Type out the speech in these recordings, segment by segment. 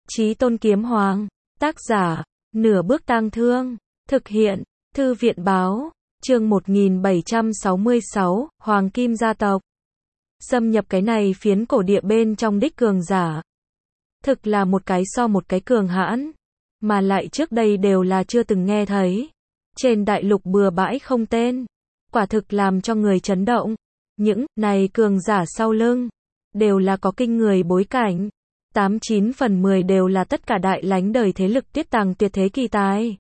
Chí Tôn Kiếm Hoàng. Tác giả, Nửa Bước Tang Thương. Thực hiện, Thư viện Báo. Chương 1766, Hoàng Kim gia tộc. Xâm nhập cái này phiến cổ địa bên trong đích cường giả. Thực là một cái so một cái cường hãn. Mà lại trước đây đều là chưa từng nghe thấy. Trên đại lục bừa bãi không tên. Quả thực làm cho người chấn động. Những này cường giả sau lưng đều là có kinh người bối cảnh. 89 phần 10 đều là tất cả đại lánh đời thế lực tiết tàng tuyệt thế kỳ tài.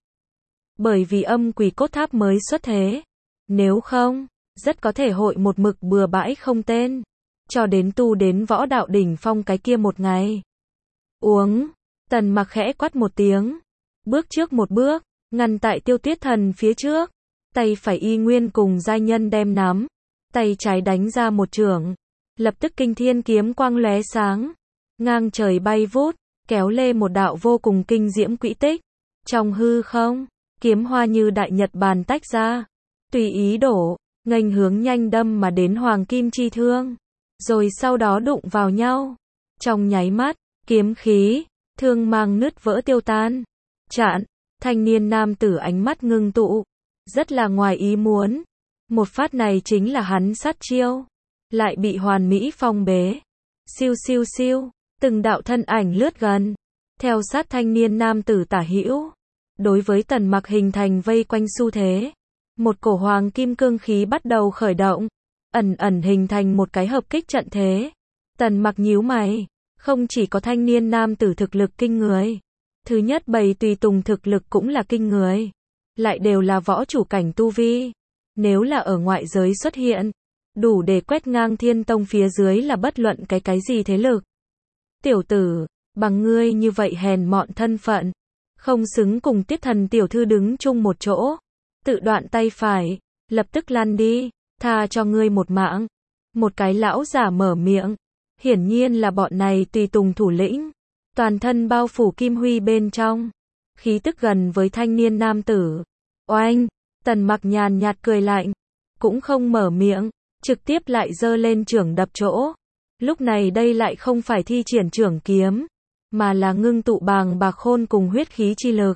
Bởi vì âm quỷ cốt tháp mới xuất thế. Nếu không, rất có thể hội một mực bừa bãi không tên. Cho đến tu đến võ đạo đỉnh phong cái kia một ngày. Uống. Tần Mặc khẽ quát một tiếng. Bước trước một bước, ngăn tại Tiêu Tuyết Thần phía trước. Tay phải y nguyên cùng giai nhân đem nắm. Tay trái đánh ra một chưởng. Lập tức kinh thiên kiếm quang lóe sáng. Ngang trời bay vút, kéo lê một đạo vô cùng kinh diễm quỹ tích. Trong hư không, kiếm hoa như đại nhật bàn tách ra. Tùy ý đổ, nghênh hướng nhanh đâm mà đến hoàng kim chi thương. Rồi sau đó đụng vào nhau. Trong nháy mắt, kiếm khí, thương mang nứt vỡ tiêu tan. Chạn, thanh niên nam tử ánh mắt ngưng tụ. Rất là ngoài ý muốn. Một phát này chính là hắn sát chiêu. Lại bị hoàn mỹ phong bế. Siêu siêu siêu, từng đạo thân ảnh lướt gần. Theo sát thanh niên nam tử tả hữu. Đối với Tần Mặc hình thành vây quanh xu thế. Một cổ hoàng kim cương khí bắt đầu khởi động. Ẩn ẩn hình thành một cái hợp kích trận thế. Tần Mặc nhíu mày. Không chỉ có thanh niên nam tử thực lực kinh người. Thứ nhất bầy tùy tùng thực lực cũng là kinh người. Lại đều là võ chủ cảnh tu vi. Nếu là ở ngoại giới xuất hiện. Đủ để quét ngang Thiên Tông phía dưới là bất luận cái gì thế lực. Tiểu tử, bằng ngươi như vậy hèn mọn thân phận. Không xứng cùng Tiết Thần tiểu thư đứng chung một chỗ. Tự đoạn tay phải. Lập tức lăn đi. Tha cho ngươi một mạng. Một cái lão giả mở miệng. Hiển nhiên là bọn này tùy tùng thủ lĩnh. Toàn thân bao phủ kim huy bên trong. Khí tức gần với thanh niên nam tử. Oanh. Tần Mặc nhàn nhạt cười lạnh. Cũng không mở miệng. Trực tiếp lại giơ lên chưởng đập chỗ. Lúc này đây lại không phải thi triển chưởng kiếm. Mà là ngưng tụ bàng bạc khôn cùng huyết khí chi lực.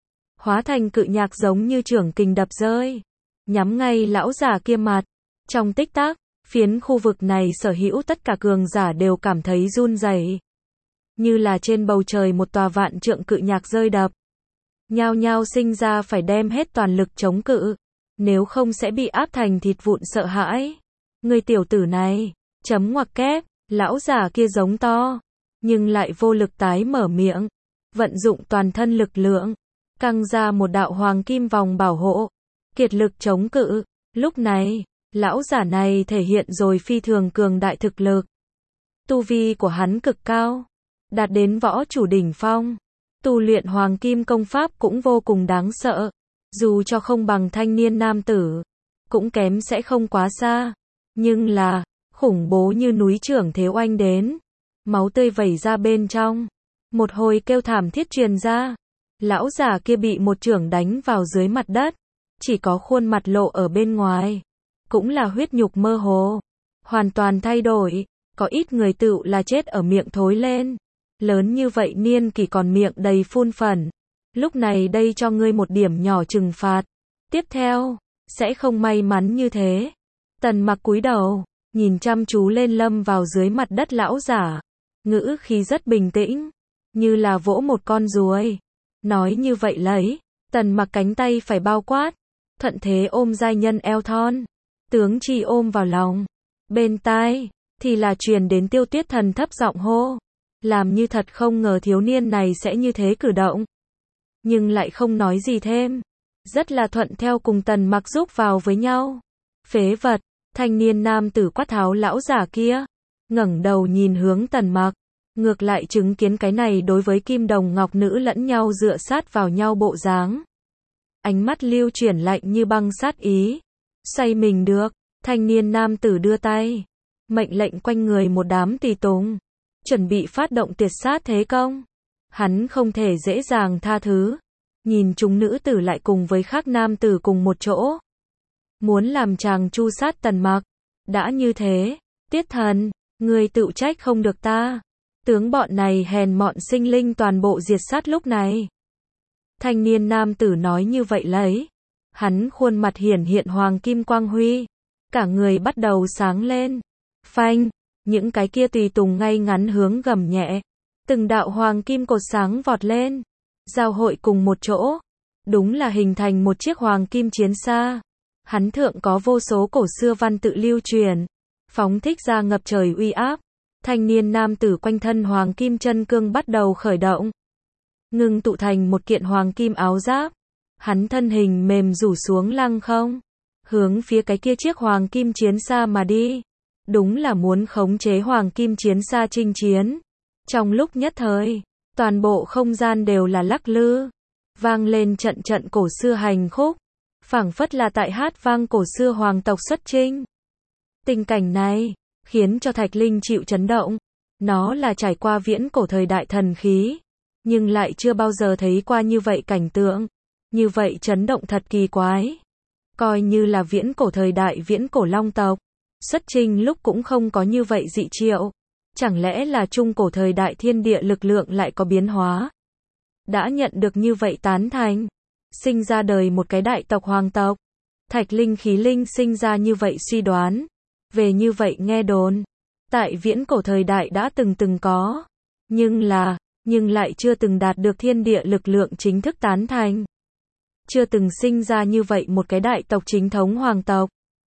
Hóa thành cự nhạc giống như chưởng kình đập rơi. Nhắm ngay lão giả kia mặt. Trong tích tắc, phiến khu vực này sở hữu tất cả cường giả đều cảm thấy run rẩy. Như là trên bầu trời một tòa vạn trượng cự nhạc rơi đập. Nhao nhao sinh ra phải đem hết toàn lực chống cự. Nếu không sẽ bị áp thành thịt vụn sợ hãi. Người tiểu tử này, chấm ngoặc kép, lão giả kia giống to. Nhưng lại vô lực tái mở miệng. Vận dụng toàn thân lực lượng. Căng ra một đạo hoàng kim vòng bảo hộ. Kiệt lực chống cự. Lúc này, lão giả này thể hiện rồi phi thường cường đại thực lực. Tu vi của hắn cực cao. Đạt đến võ chủ đỉnh phong. Tu luyện hoàng kim công pháp cũng vô cùng đáng sợ. Dù cho không bằng thanh niên nam tử. Cũng kém sẽ không quá xa. Nhưng là, khủng bố như núi trưởng thế oanh đến. Máu tươi vẩy ra bên trong. Một hồi kêu thảm thiết truyền ra. Lão già kia bị một chưởng đánh vào dưới mặt đất. Chỉ có khuôn mặt lộ ở bên ngoài. Cũng là huyết nhục mơ hồ. Hoàn toàn thay đổi. Có ít người tựu là chết ở miệng thối lên. Lớn như vậy niên kỷ còn miệng đầy phun phẩn. Lúc này đây cho ngươi một điểm nhỏ trừng phạt. Tiếp theo, sẽ không may mắn như thế. Tần Mặc cúi đầu, nhìn chăm chú lên lâm vào dưới mặt đất lão giả. Ngữ khí rất bình tĩnh, như là vỗ một con ruồi. Nói như vậy lấy, Tần Mặc cánh tay phải bao quát, thuận thế ôm giai nhân eo thon. Tướng chi ôm vào lòng. Bên tai, thì là truyền đến Tiêu Tuyết Thần thấp giọng hô. Làm như thật không ngờ thiếu niên này sẽ như thế cử động. Nhưng lại không nói gì thêm. Rất là thuận theo cùng Tần Mặc giúp vào với nhau. Phế vật, thanh niên nam tử quát tháo lão giả kia. Ngẩng đầu nhìn hướng Tần Mặc. Ngược lại chứng kiến cái này đối với kim đồng ngọc nữ lẫn nhau dựa sát vào nhau bộ dáng. Ánh mắt lưu chuyển lạnh như băng sát ý. Xoay mình được, thanh niên nam tử đưa tay. Mệnh lệnh quanh người một đám tùy tùng. Chuẩn bị phát động tiệt sát thế công. Hắn không thể dễ dàng tha thứ. Nhìn chúng nữ tử lại cùng với khác nam tử cùng một chỗ. Muốn làm chàng chu sát Tần Mặc. Đã như thế, Tiết Thần, ngươi tự trách không được ta. Tướng bọn này hèn mọn sinh linh toàn bộ diệt sát lúc này. Thanh niên nam tử nói như vậy lấy. Hắn khuôn mặt hiển hiện hoàng kim quang huy. Cả người bắt đầu sáng lên. Phanh, những cái kia tùy tùng ngay ngắn hướng gầm nhẹ. Từng đạo hoàng kim cột sáng vọt lên. Giao hội cùng một chỗ. Đúng là hình thành một chiếc hoàng kim chiến xa. Hắn thượng có vô số cổ xưa văn tự lưu truyền. Phóng thích ra ngập trời uy áp. Thanh niên nam tử quanh thân hoàng kim chân cương bắt đầu khởi động. Ngưng tụ thành một kiện hoàng kim áo giáp. Hắn thân hình mềm rủ xuống lăng không. Hướng phía cái kia chiếc hoàng kim chiến xa mà đi. Đúng là muốn khống chế hoàng kim chiến xa chinh chiến. Trong lúc nhất thời, toàn bộ không gian đều là lắc lư. Vang lên trận trận cổ xưa hành khúc. Phảng phất là tại hát vang cổ xưa hoàng tộc xuất chinh. Tình cảnh này khiến cho Thạch Linh chịu chấn động. Nó là trải qua viễn cổ thời đại thần khí, nhưng lại chưa bao giờ thấy qua như vậy cảnh tượng. Như vậy chấn động thật kỳ quái. Coi như là viễn cổ thời đại viễn cổ long tộc, xuất chinh lúc cũng không có như vậy dị triệu. Chẳng lẽ là trung cổ thời đại thiên địa lực lượng lại có biến hóa? Đã nhận được như vậy tán thành, sinh ra đời một cái đại tộc hoàng tộc. Thạch Linh khí linh sinh ra như vậy suy đoán. Về như vậy nghe đồn, tại viễn cổ thời đại đã từng có, nhưng lại chưa từng đạt được thiên địa lực lượng chính thức tán thành. Chưa từng sinh ra như vậy một cái đại tộc chính thống hoàng tộc.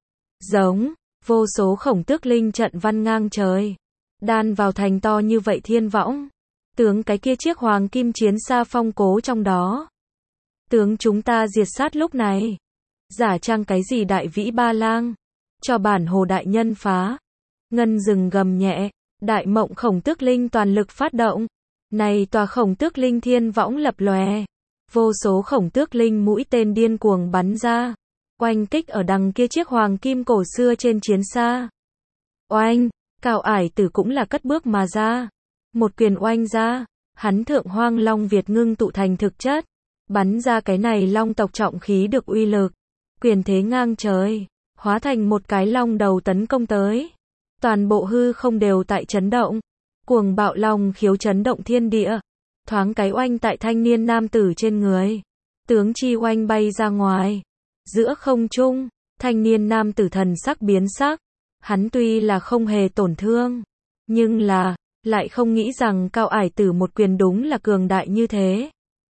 Giống, vô số khổng tước linh trận văn ngang trời, đan vào thành to như vậy thiên võng. Tướng cái kia chiếc hoàng kim chiến xa phong cố trong đó. Tướng chúng ta diệt sát lúc này. Giả trang cái gì đại vĩ ba lang. Cho bản hồ đại nhân phá. Ngân rừng gầm nhẹ. Đại mộng khổng tước linh toàn lực phát động. Này tòa khổng tước linh thiên võng lập lòe. Vô số khổng tước linh mũi tên điên cuồng bắn ra. Oanh kích ở đằng kia chiếc hoàng kim cổ xưa trên chiến xa. Oanh, Cao Ải Tử cũng là cất bước mà ra. Một quyền oanh ra. Hắn thượng hoang long Việt ngưng tụ thành thực chất. Bắn ra cái này long tộc trọng khí được uy lực. Quyền thế ngang trời. Hóa thành một cái long đầu tấn công tới. Toàn bộ hư không đều tại chấn động. Cuồng bạo long khiếu chấn động thiên địa. Thoáng cái oanh tại thanh niên nam tử trên người. Tướng chi oanh bay ra ngoài. Giữa không trung, thanh niên nam tử thần sắc biến sắc. Hắn tuy là không hề tổn thương, nhưng là, lại không nghĩ rằng Cao Ải Tử một quyền đúng là cường đại như thế.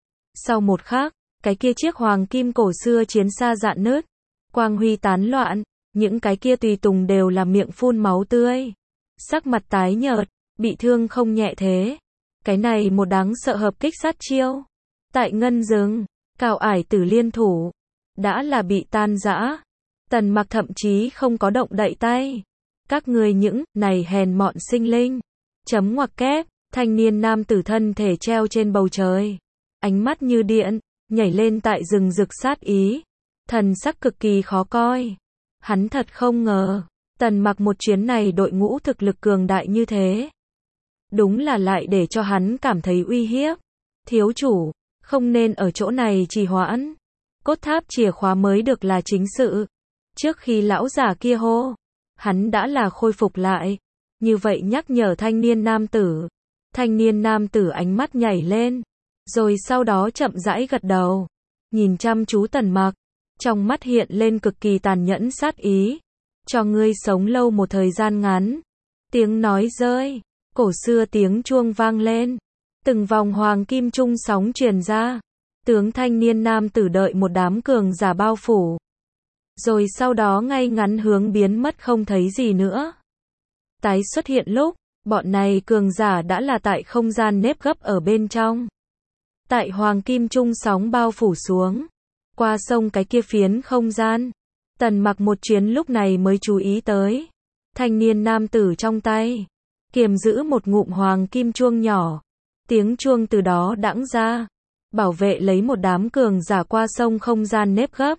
Sau một khắc, cái kia chiếc hoàng kim cổ xưa chiến xa rạn nứt. Quang huy tán loạn, những cái kia tùy tùng đều là miệng phun máu tươi. Sắc mặt tái nhợt, bị thương không nhẹ thế. Cái này một đáng sợ hợp kích sát chiêu. Tại ngân rừng, Cao Ải Tử liên thủ. Đã là bị tan rã. Tần Mặc thậm chí không có động đậy tay. Các người những này hèn mọn sinh linh. Chấm ngoặc kép, thanh niên nam tử thân thể treo trên bầu trời. Ánh mắt như điện, nhảy lên tại rừng rực sát ý. Thần sắc cực kỳ khó coi. Hắn thật không ngờ, Tần Mặc một chuyến này đội ngũ thực lực cường đại như thế. Đúng là lại để cho hắn cảm thấy uy hiếp. Thiếu chủ, không nên ở chỗ này trì hoãn. Cốt tháp chìa khóa mới được là chính sự. Trước khi lão già kia hô, hắn đã là khôi phục lại. Như vậy nhắc nhở thanh niên nam tử. Thanh niên nam tử ánh mắt nhảy lên. Rồi sau đó chậm rãi gật đầu. Nhìn chăm chú Tần Mặc. Trong mắt hiện lên cực kỳ tàn nhẫn sát ý. Cho ngươi sống lâu một thời gian ngắn. Tiếng nói rơi. Cổ xưa tiếng chuông vang lên. Từng vòng hoàng kim trung sóng truyền ra. Tướng thanh niên nam tử đợi một đám cường giả bao phủ. Rồi sau đó ngay ngắn hướng biến mất không thấy gì nữa. Tái xuất hiện lúc, bọn này cường giả đã là tại không gian nếp gấp ở bên trong. Tại hoàng kim trung sóng bao phủ xuống. Qua sông cái kia phiến không gian. Tần Mặc một chuyến lúc này mới chú ý tới. Thanh niên nam tử trong tay. Kiềm giữ một ngụm hoàng kim chuông nhỏ. Tiếng chuông từ đó đãng ra. Bảo vệ lấy một đám cường giả qua sông không gian nếp gấp.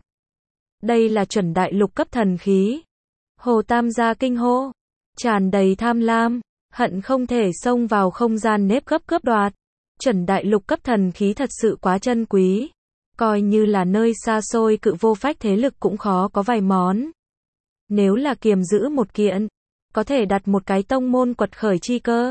Đây là chuẩn đại lục cấp thần khí. Hồ Tam gia kinh hô. Tràn đầy tham lam. Hận không thể xông vào không gian nếp gấp cướp đoạt. Chuẩn đại lục cấp thần khí thật sự quá chân quý. Coi như là nơi xa xôi cự vô phách thế lực cũng khó có vài món. Nếu là kiềm giữ một kiện, có thể đặt một cái tông môn quật khởi chi cơ.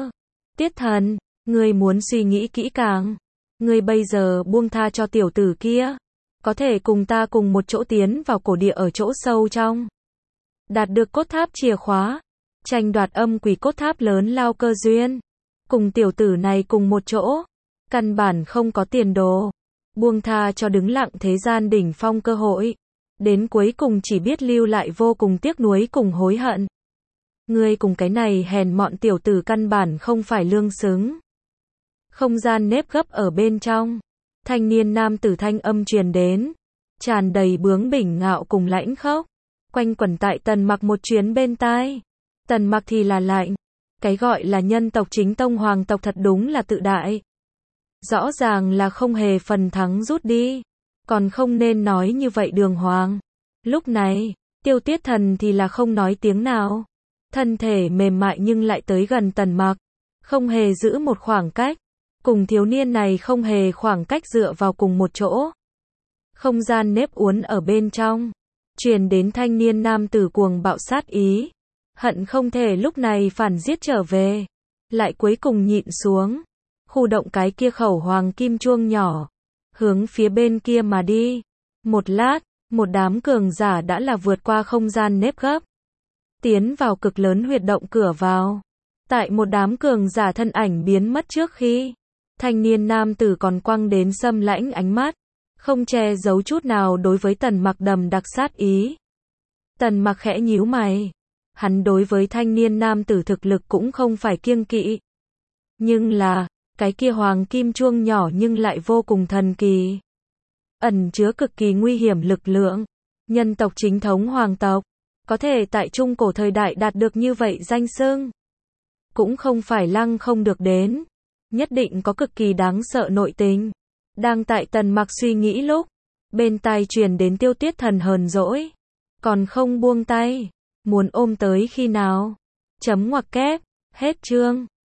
Tiết Thần, ngươi muốn suy nghĩ kỹ càng. Ngươi bây giờ buông tha cho tiểu tử kia. Có thể cùng ta cùng một chỗ tiến vào cổ địa ở chỗ sâu trong. Đạt được cốt tháp chìa khóa. Tranh đoạt âm quỷ cốt tháp lớn lao cơ duyên. Cùng tiểu tử này cùng một chỗ. Căn bản không có tiền đồ. Buông tha cho đứng lặng thế gian đỉnh phong cơ hội. Đến cuối cùng chỉ biết lưu lại vô cùng tiếc nuối cùng hối hận. Ngươi cùng cái này hèn mọn tiểu tử căn bản không phải lương xứng. Không gian nếp gấp ở bên trong. Thanh niên nam tử thanh âm truyền đến. Tràn đầy bướng bỉnh ngạo cùng lãnh khốc. Quanh quẩn tại Tần Mặc một chuyến bên tai. Tần Mặc thì là lạnh. Cái gọi là nhân tộc chính tông hoàng tộc thật đúng là tự đại. Rõ ràng là không hề phần thắng rút đi. Còn không nên nói như vậy đường hoàng. Lúc này, Tiêu Tiết Thần thì là không nói tiếng nào. Thân thể mềm mại nhưng lại tới gần Tần Mặc. Không hề giữ một khoảng cách. Cùng thiếu niên này không hề khoảng cách dựa vào cùng một chỗ. Không gian nếp uốn ở bên trong. Truyền đến thanh niên nam tử cuồng bạo sát ý. Hận không thể lúc này phản giết trở về. Lại cuối cùng nhịn xuống. Khu động cái kia khẩu hoàng kim chuông nhỏ. Hướng phía bên kia mà đi. Một lát, một đám cường giả đã là vượt qua không gian nếp gấp. Tiến vào cực lớn huyệt động cửa vào. Tại một đám cường giả thân ảnh biến mất trước khi. Thanh niên nam tử còn quăng đến xâm lãnh ánh mắt. Không che giấu chút nào đối với Tần Mặc đầm đặc sát ý. Tần Mặc khẽ nhíu mày. Hắn đối với thanh niên nam tử thực lực cũng không phải kiêng kỵ. Nhưng là, cái kia hoàng kim chuông nhỏ nhưng lại vô cùng thần kỳ. Ẩn chứa cực kỳ nguy hiểm lực lượng. Nhân tộc chính thống hoàng tộc. Có thể tại trung cổ thời đại đạt được như vậy danh xưng. Cũng không phải lăng không được đến. Nhất định có cực kỳ đáng sợ nội tình. Đang tại Tần Mặc suy nghĩ lúc. Bên tai truyền đến Tiêu Tiết Thần hờn dỗi. Còn không buông tay. Muốn ôm tới khi nào? Chấm ngoặc kép. Hết chương.